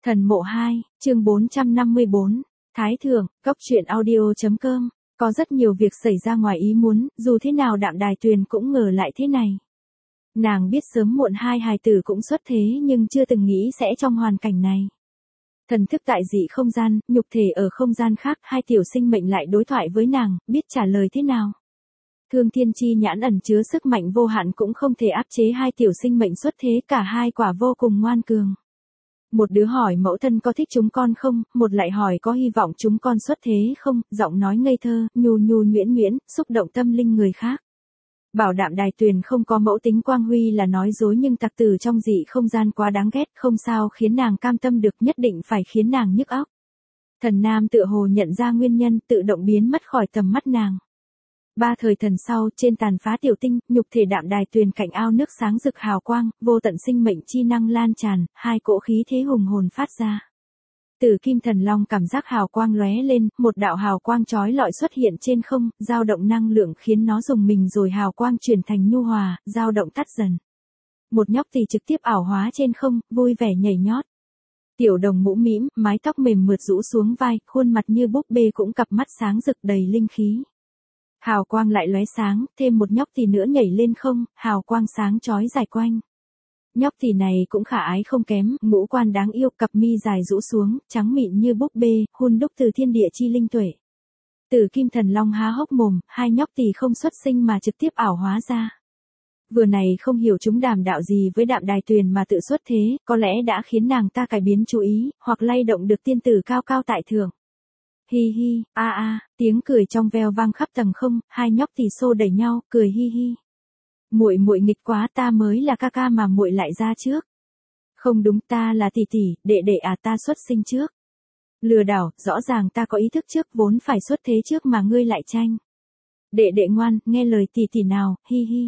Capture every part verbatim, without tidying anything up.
Thần mộ hai, chương bốn trăm năm mươi bốn, Thái Thượng, Cốc truyện audio.com, có rất nhiều việc xảy ra ngoài ý muốn, dù thế nào Đạm Đài Tuyền cũng ngờ lại thế này. Nàng biết sớm muộn hai hài tử cũng xuất thế nhưng chưa từng nghĩ sẽ trong hoàn cảnh này. Thần thức tại dị không gian, nhục thể ở không gian khác, hai tiểu sinh mệnh lại đối thoại với nàng, biết trả lời thế nào. Thương Thiên Chi nhãn ẩn chứa sức mạnh vô hạn cũng không thể áp chế hai tiểu sinh mệnh xuất thế, cả hai quả vô cùng ngoan cường. Một đứa hỏi mẫu thân có thích chúng con không, một lại hỏi có hy vọng chúng con xuất thế không, giọng nói ngây thơ, nhu nhu nhuyễn nhuyễn, xúc động tâm linh người khác. Bảo Đạm Đài Tuyền không có mẫu tính quang huy là nói dối, nhưng tặc tử trong dị không gian quá đáng ghét, không sao khiến nàng cam tâm được, nhất định phải khiến nàng nhức óc. Thần Nam tựa hồ nhận ra nguyên nhân, tự động biến mất khỏi tầm mắt nàng. Ba thời thần sau, trên tàn phá tiểu tinh, nhục thể Đạm Đài Tuyền cạnh ao nước sáng rực hào quang, vô tận sinh mệnh chi năng lan tràn, hai cỗ khí thế hùng hồn phát ra. Tử Kim Thần Long cảm giác hào quang lóe lên, một đạo hào quang chói lọi xuất hiện trên không, dao động năng lượng khiến nó rùng mình rồi hào quang chuyển thành nhu hòa, dao động tắt dần. Một nhóc tỳ trực tiếp ảo hóa trên không, vui vẻ nhảy nhót. Tiểu đồng mũ mĩm, mái tóc mềm mượt rũ xuống vai, khuôn mặt như búp bê cũng cặp mắt sáng rực đầy linh khí. Hào quang lại lóe sáng, thêm một nhóc tỳ nữa nhảy lên không, hào quang sáng chói dài quanh. Nhóc tỳ này cũng khả ái không kém, ngũ quan đáng yêu, cặp mi dài rũ xuống, trắng mịn như búp bê, hun đúc từ thiên địa chi linh tuệ. Tử Kim Thần Long há hốc mồm, hai nhóc tỳ không xuất sinh mà trực tiếp ảo hóa ra. Vừa này không hiểu chúng đàm đạo gì với Đạm Đài Tuyền mà tự xuất thế, có lẽ đã khiến nàng ta cải biến chú ý, hoặc lay động được tiên tử cao cao tại thượng. Hi hi, a a, tiếng cười trong veo vang khắp tầng không, hai nhóc tỳ xô đẩy nhau, cười hi hi. Muội muội nghịch quá, ta mới là ca ca mà muội lại ra trước. Không đúng, ta là tỷ tỷ, đệ đệ à, ta xuất sinh trước. Lừa đảo, rõ ràng ta có ý thức trước, vốn phải xuất thế trước mà ngươi lại tranh. Đệ đệ ngoan, nghe lời tỷ tỷ nào, hi hi.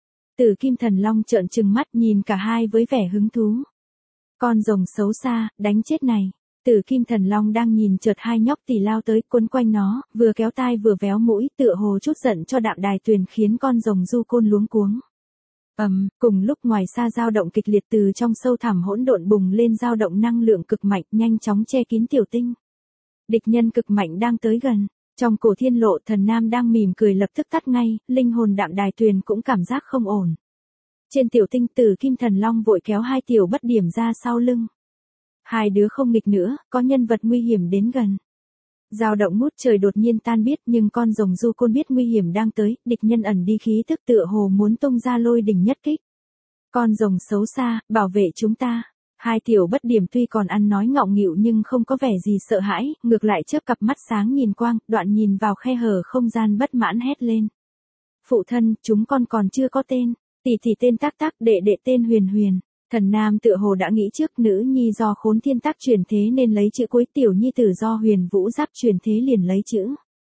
Tử Kim Thần Long trợn trừng mắt nhìn cả hai với vẻ hứng thú. Con rồng xấu xa, đánh chết này. Tử Kim Thần Long đang nhìn chợt hai nhóc tỳ lao tới, quấn quanh nó, vừa kéo tai vừa véo mũi, tựa hồ chút giận cho Đạm Đài Tuyền khiến con rồng du côn luống cuống. Ầm, um, cùng lúc ngoài xa dao động kịch liệt từ trong sâu thẳm hỗn độn bùng lên, dao động năng lượng cực mạnh, nhanh chóng che kín tiểu tinh. Địch nhân cực mạnh đang tới gần. Trong cổ thiên lộ, Thần Nam đang mỉm cười lập tức tắt ngay, linh hồn Đạm Đài Tuyền cũng cảm giác không ổn. Trên tiểu tinh, Tử Kim Thần Long vội kéo hai tiểu bất điểm ra sau lưng. Hai đứa không nghịch nữa, có nhân vật nguy hiểm đến gần. Dao động ngút trời đột nhiên tan biết, nhưng con rồng du côn biết nguy hiểm đang tới, địch nhân ẩn đi khí tức tựa hồ muốn tung ra lôi đỉnh nhất kích. Con rồng xấu xa, bảo vệ chúng ta. Hai tiểu bất điểm tuy còn ăn nói ngọng nghịu nhưng không có vẻ gì sợ hãi, ngược lại chớp cặp mắt sáng nhìn quang, đoạn nhìn vào khe hở không gian bất mãn hét lên. Phụ thân, chúng con còn chưa có tên, tỷ tỷ tên Tác Tác, đệ đệ tên Huyền Huyền. Thần Nam tựa hồ đã nghĩ trước, nữ nhi do Khốn Thiên Tác truyền thế nên lấy chữ cuối, tiểu nhi tử do Huyền Vũ Giáp truyền thế liền lấy chữ.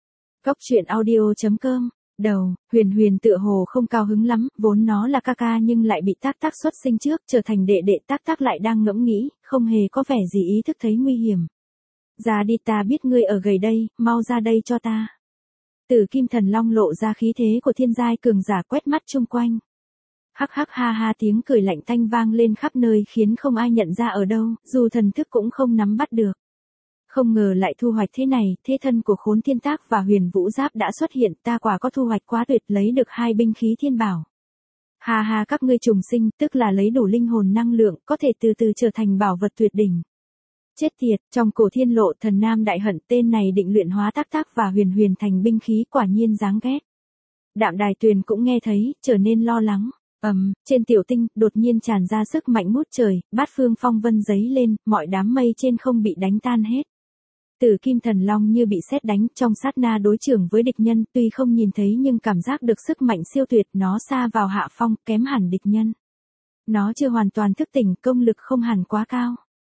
Cốc truyện audio.com. Đầu, Huyền Huyền tựa hồ không cao hứng lắm, vốn nó là ca ca nhưng lại bị Tác Tác xuất sinh trước, trở thành đệ đệ. Tác Tác lại đang ngẫm nghĩ, không hề có vẻ gì ý thức thấy nguy hiểm. Ra đi, ta biết ngươi ở gầy đây, mau ra đây cho ta. Tử Kim Thần Long lộ ra khí thế của thiên giai cường giả, quét mắt chung quanh. Hắc hắc ha ha, tiếng cười lạnh tanh vang lên khắp nơi khiến không ai nhận ra ở đâu, dù thần thức cũng không nắm bắt được. Không ngờ lại thu hoạch thế này, thế thân của Khốn Thiên Tác và Huyền Vũ Giáp đã xuất hiện, ta quả có thu hoạch quá tuyệt, lấy được hai binh khí thiên bảo. Ha ha, các ngươi trùng sinh, tức là lấy đủ linh hồn năng lượng, có thể từ từ trở thành bảo vật tuyệt đỉnh. Chết tiệt, trong cổ thiên lộ, Thần Nam đại hận, tên này định luyện hóa Tác Tác và Huyền Huyền thành binh khí, quả nhiên đáng ghét. Đạm Đài Tuyền cũng nghe thấy, trở nên lo lắng. Ầm, um, trên tiểu tinh, đột nhiên tràn ra sức mạnh ngút trời, bát phương phong vân giấy lên, mọi đám mây trên không bị đánh tan hết. Tử Kim Thần Long như bị sét đánh, trong sát na đối chưởng với địch nhân, tuy không nhìn thấy nhưng cảm giác được sức mạnh siêu tuyệt, nó xa vào hạ phong, kém hẳn địch nhân. Nó chưa hoàn toàn thức tỉnh, công lực không hẳn quá cao.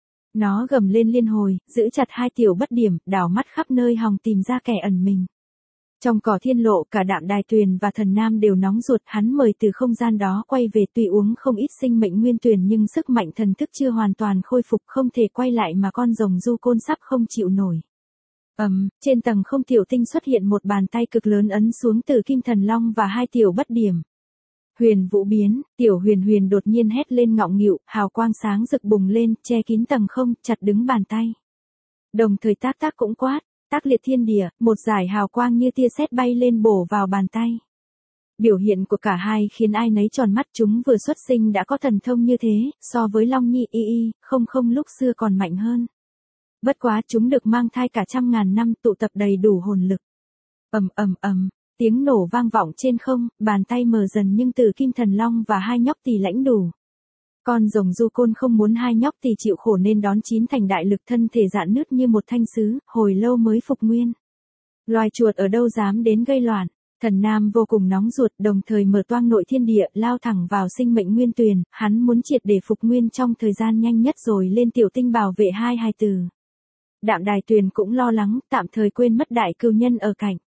Nó gầm lên liên hồi, giữ chặt hai tiểu bất điểm, đảo mắt khắp nơi hòng tìm ra kẻ ẩn mình. Trong cỏ thiên lộ, cả Đạm Đài Tuyền và Thần Nam đều nóng ruột, hắn mời từ không gian đó quay về, tuy uống không ít sinh mệnh nguyên tuyền nhưng sức mạnh thần thức chưa hoàn toàn khôi phục, không thể quay lại mà con rồng du côn sắp không chịu nổi. Ầm, um, trên tầng không tiểu tinh xuất hiện một bàn tay cực lớn ấn xuống Tử Kim Thần Long và hai tiểu bất điểm. Huyền vũ biến, tiểu huyền huyền đột nhiên hét lên ngọng nghịu, hào quang sáng rực bùng lên, che kín tầng không, chặt đứng bàn tay. Đồng thời tác tác cũng quát, tác liệt thiên địa, một dải hào quang như tia sét bay lên bổ vào bàn tay. Biểu hiện của cả hai khiến ai nấy tròn mắt, chúng vừa xuất sinh đã có thần thông như thế, so với Long Nhi y y, không không lúc xưa còn mạnh hơn. Bất quá chúng được mang thai cả trăm ngàn năm, tụ tập đầy đủ hồn lực. Ầm ầm ầm, tiếng nổ vang vọng trên không, bàn tay mờ dần nhưng Tử Kim Thần Long và hai nhóc tỳ lãnh đủ. Con rồng du côn không muốn hai nhóc tỳ chịu khổ nên đón chín thành đại lực, thân thể rạn nứt như một thanh sứ, hồi lâu mới phục nguyên. Loài chuột ở đâu dám đến gây loạn. Thần Nam vô cùng nóng ruột, đồng thời mở toang nội thiên địa, lao thẳng vào sinh mệnh nguyên tuyền, hắn muốn triệt để phục nguyên trong thời gian nhanh nhất rồi lên tiểu tinh bảo vệ hai hài tử. Đạm Đài Tuyền cũng lo lắng, tạm thời quên mất đại cừu nhân ở cạnh.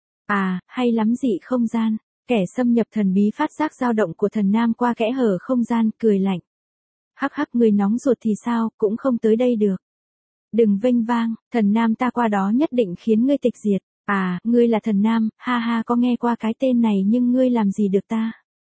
À, hay lắm dị không gian, kẻ xâm nhập thần bí phát giác dao động của Thần Nam qua kẽ hở không gian, cười lạnh. Hắc hắc, người nóng ruột thì sao, cũng không tới đây được. Đừng vênh vang, Thần Nam ta qua đó nhất định khiến ngươi tịch diệt. À, ngươi là Thần Nam, ha ha, có nghe qua cái tên này nhưng ngươi làm gì được ta?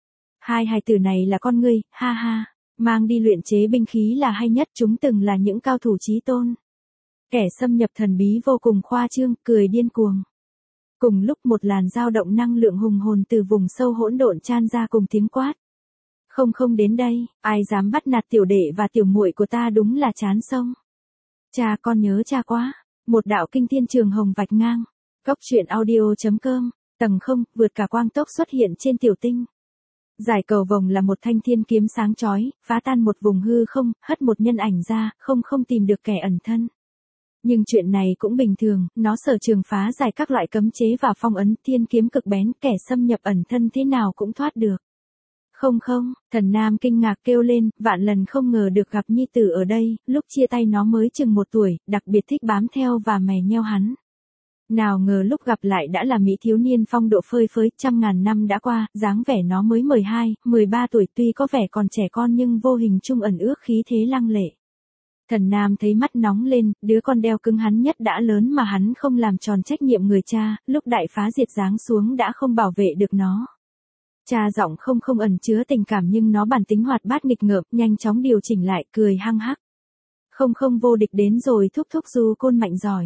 Hai hài tử này là con ngươi, ha ha, mang đi luyện chế binh khí là hay nhất, chúng từng là những cao thủ chí tôn. Kẻ xâm nhập thần bí vô cùng khoa trương, cười điên cuồng. Cùng lúc một làn dao động năng lượng hùng hồn từ vùng sâu hỗn độn chan ra cùng tiếng quát. Không không đến đây, ai dám bắt nạt tiểu đệ và tiểu muội của ta đúng là chán sông. Cha con nhớ cha quá, một đạo kinh thiên trường hồng vạch ngang. Góc truyện audio chấm com, tầng không, vượt cả quang tốc xuất hiện trên tiểu tinh. Giải cầu vồng là một thanh thiên kiếm sáng chói, phá tan một vùng hư không, hất một nhân ảnh ra, không không tìm được kẻ ẩn thân. Nhưng chuyện này cũng bình thường, nó sở trường phá giải các loại cấm chế và phong ấn, thiên kiếm cực bén, kẻ xâm nhập ẩn thân thế nào cũng thoát được. Không không, Thần Nam kinh ngạc kêu lên, vạn lần không ngờ được gặp nhi tử ở đây, lúc chia tay nó mới chừng một tuổi, đặc biệt thích bám theo và mè nheo hắn. Nào ngờ lúc gặp lại đã là mỹ thiếu niên phong độ phơi phới, trăm ngàn năm đã qua, dáng vẻ nó mới mười hai, mười ba tuổi, tuy có vẻ còn trẻ con nhưng vô hình chung ẩn ước khí thế lăng lệ. Thần Nam thấy mắt nóng lên, đứa con đeo cứng hắn nhất đã lớn mà hắn không làm tròn trách nhiệm người cha, lúc đại phá diệt giáng xuống đã không bảo vệ được nó. Cha giọng không không ẩn chứa tình cảm nhưng nó bản tính hoạt bát nghịch ngợm, nhanh chóng điều chỉnh lại, cười hăng hắc. Không không vô địch đến rồi, thúc thúc du côn mạnh giỏi.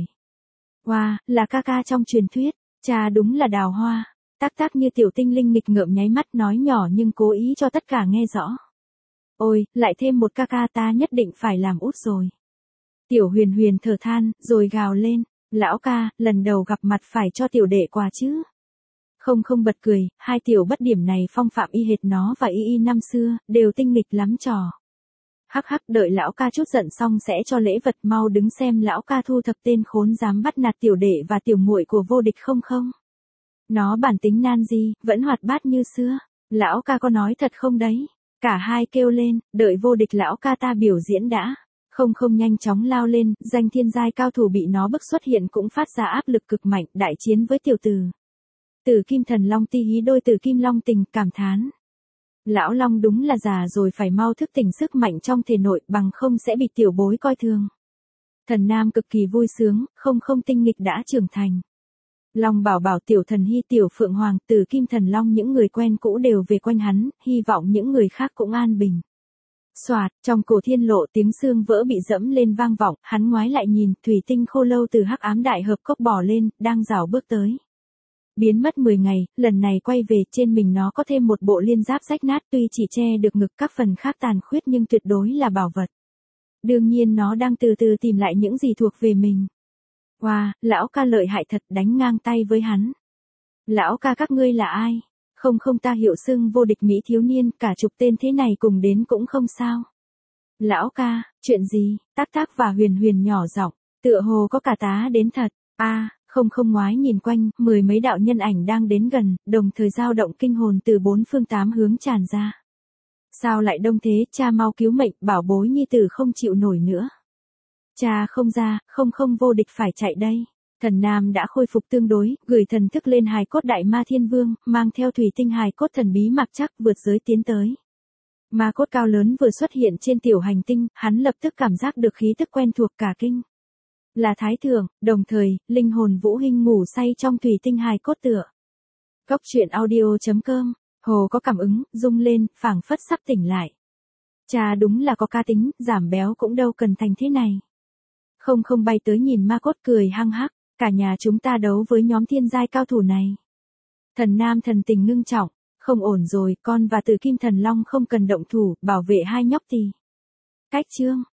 Wow, là ca ca trong truyền thuyết, cha đúng là đào hoa. Tác tác như tiểu tinh linh nghịch ngợm nháy mắt nói nhỏ nhưng cố ý cho tất cả nghe rõ. Ôi, lại thêm một ca ca, ta nhất định phải làm út rồi. Tiểu huyền huyền thở than, rồi gào lên, lão ca, lần đầu gặp mặt phải cho tiểu đệ quà chứ. Không không bật cười, hai tiểu bất điểm này phong phạm y hệt nó và y y năm xưa, đều tinh nghịch lắm trò. Hắc hắc, đợi lão ca chút giận xong sẽ cho lễ vật, mau đứng xem lão ca thu thập tên khốn dám bắt nạt tiểu đệ và tiểu muội của vô địch không không. Nó bản tính nan di, vẫn hoạt bát như xưa. Lão ca có nói thật không đấy? Cả hai kêu lên, đợi vô địch lão ca ta biểu diễn đã. Không không nhanh chóng lao lên, danh thiên giai cao thủ bị nó bức xuất hiện cũng phát ra áp lực cực mạnh, đại chiến với tiểu tử. Tử Kim Thần Long ti hí đôi Tử Kim Long tình, cảm thán. Lão Long đúng là già rồi, phải mau thức tỉnh sức mạnh trong thể nội, bằng không sẽ bị tiểu bối coi thường. Thần Nam cực kỳ vui sướng, không không tinh nghịch đã trưởng thành. Long bảo bảo, tiểu thần hy, tiểu phượng hoàng, Tử Kim Thần Long, những người quen cũ đều về quanh hắn, hy vọng những người khác cũng an bình. Soạt, trong cổ thiên lộ tiếng xương vỡ bị dẫm lên vang vọng, hắn ngoái lại nhìn, thủy tinh khô lâu từ hắc ám đại hợp cốc bò lên, đang rảo bước tới. Biến mất mười ngày, lần này quay về, trên mình nó có thêm một bộ liên giáp rách nát, tuy chỉ che được ngực, các phần khác tàn khuyết nhưng tuyệt đối là bảo vật. Đương nhiên nó đang từ từ tìm lại những gì thuộc về mình. Wow, lão ca lợi hại thật, đánh ngang tay với hắn. Lão ca các ngươi là ai? Không không, ta hiệu xưng vô địch mỹ thiếu niên, cả chục tên thế này cùng đến cũng không sao. Lão ca, chuyện gì? Tác tác và huyền huyền nhỏ giọng, tựa hồ có cả tá đến thật. A. À, không không ngoái nhìn quanh, mười mấy đạo nhân ảnh đang đến gần, đồng thời dao động kinh hồn từ bốn phương tám hướng tràn ra. Sao lại đông thế, cha mau cứu mệnh, bảo bối nhi tử không chịu nổi nữa. Cha không ra, không không vô địch phải chạy đây. Thần Nam đã khôi phục tương đối, gửi thần thức lên hài cốt đại ma thiên vương, mang theo thủy tinh hài cốt thần bí mặc chắc vượt giới tiến tới. Ma cốt cao lớn vừa xuất hiện trên tiểu hành tinh, hắn lập tức cảm giác được khí tức quen thuộc cả kinh. Là Thái Thượng, đồng thời, linh hồn Vũ Hinh ngủ say trong thủy tinh hài cốt tựa. Góc truyện audio chấm com Hồ có cảm ứng, rung lên, phảng phất sắp tỉnh lại. Cha đúng là có cá tính, giảm béo cũng đâu cần thành thế này. Không không bay tới nhìn ma cốt cười hăng hắc, cả nhà chúng ta đấu với nhóm thiên giai cao thủ này. Thần nam thần tình ngưng trọng, không ổn rồi, con và Tử Kim Thần Long không cần động thủ, bảo vệ hai nhóc tì. Cách chương.